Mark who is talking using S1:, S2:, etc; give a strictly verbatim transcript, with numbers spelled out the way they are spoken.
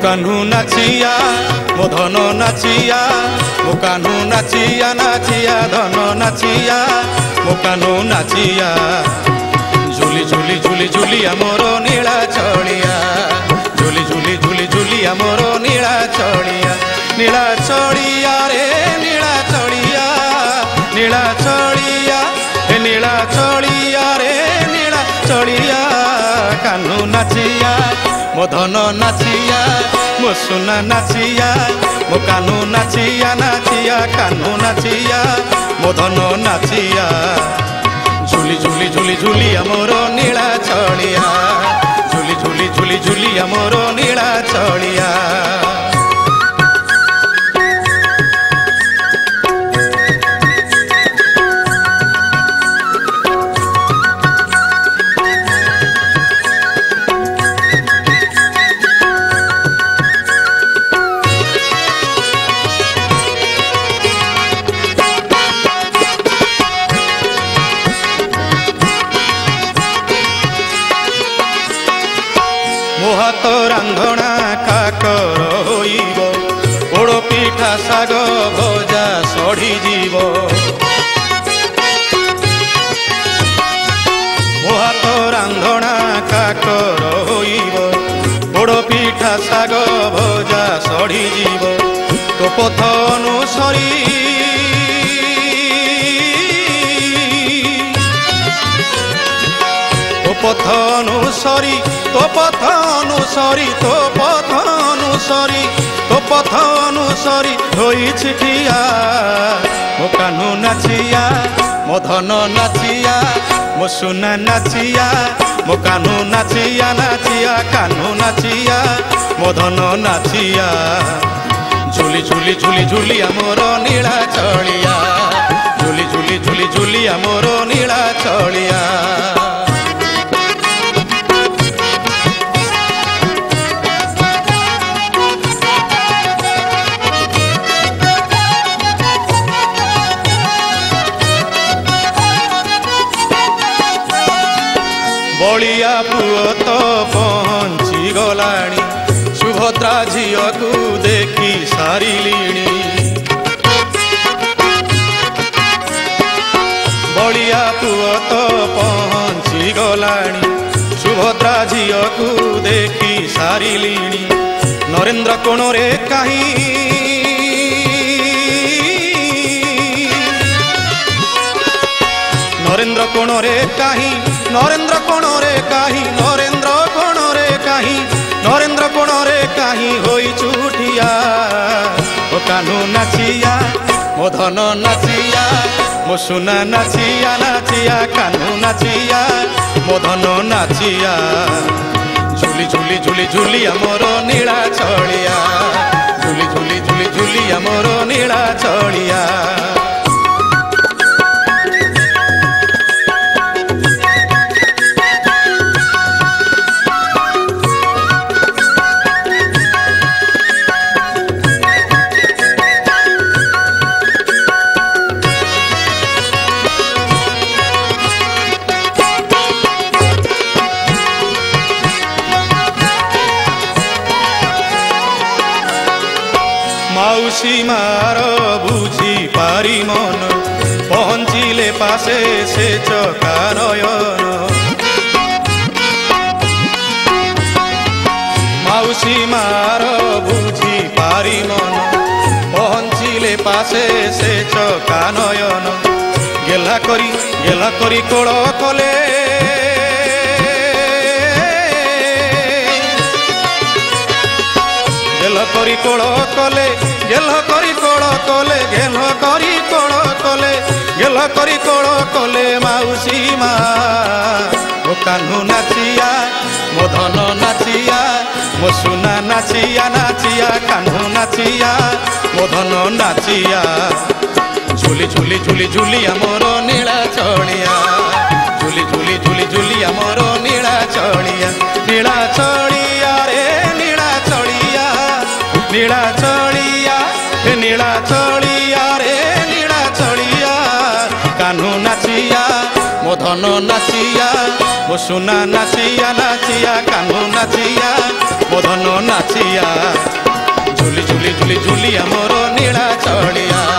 S1: कान्हू नाचिया मो धन नाचिया मो कान्हू नाचिया नाचिया धन नाचिया मो कान्हू नाचिया झुली झुली झुली झुलिया मोर नीला चलिया झुली झुली झुली झुलिया मोर नीला चलिया नीला चलिया रे नीला चलिया नीला चलिया हे नीला चलिया रे नीला चलिया कान्हू नाचिया मो धन नाचिया मो सुना नाचिया मो कान्हू नाचिया नाचिया कान्हू नाचिया मो धन नाचिया झुली झुली झुली झुलिया मोर नीला चलिया झुली झुली झुली झुलिया मोर नीला चलिया हाथ रांधणा काकर होइब पोड़ पिठा शाग भजा सढ़ी जीव मो हाथ रांधणा काकर होइब पोड़ पिठा शाग भजा सढ़ी जीव तो पथ अनुसरी तो पथ अनुसरी तो पथ अनुसरी तो पथ अनुसरी तो पथ अनुसरी होई छिठिया मो कान्हू नाचिया मो धन नाचिया मो सुना नाचिया मो कान्हू नाचिया नाचिया कान्हू नाचिया मो धन नाचिया झुली झुली झुली झुलिया मोर नीला चलिया झुली झुली झुली झुलिया मोर नीला चलिया बलिया पुओ तो पहुँची गलाणी सुभद्रा झील को देखी सारिलिणी बलिया पुओ तो पहुँची गलाणी सुभद्रा झील को देखी सारिलिणी नरेंद्र कोणरे कहीं नरेंद्र कोणरे कहीं नरेंद्र कोणरे कहीं नरेंद्र कोणरे कहीं नरेंद्र कोणरे कहीं होई चुटिया ओ कान्हू नाचिया मो धन नाचिया मो सुना नाचिया नाचिया कान्हू नाचिया मो धन नाचिया झुली झुली झुली झुलिया मोर नीला चलिया झुली झुली झुली झुलिया मोर नीला चलिया मौसी मार बुझी पारी मन पहुँचिले पासे से चका नयन मौसी मार बुझी पारी मन पहुँचिले पासे से चका नयन गेला करी गेला करी कोड़ कले गेल करी कोड़ कले गेल करी कोड़ कले गेल करी कोड़ कले गेल करी कोड़ कले मौसी मा मो कान्हू नाचिया मो धन नाचिया मो सुना नाचिया नाचिया कान्हू नाचिया मो धन नाचिया झुली झुली झुली झुलिया मोर नीला चलिया झुली झुली झुली झुलिया मोर नीला चलिया नीला चलिया रे नीला चलिया नीला चलिया हे नीला चलिया रे नीला चलिया कान्हू नाचिया मो धन नाचिया मो सुना नाचिया नाचिया कान्हू नाचिया मो धन नाचिया झुली झुली झुली झुलिया मोर नीला चढ़िया।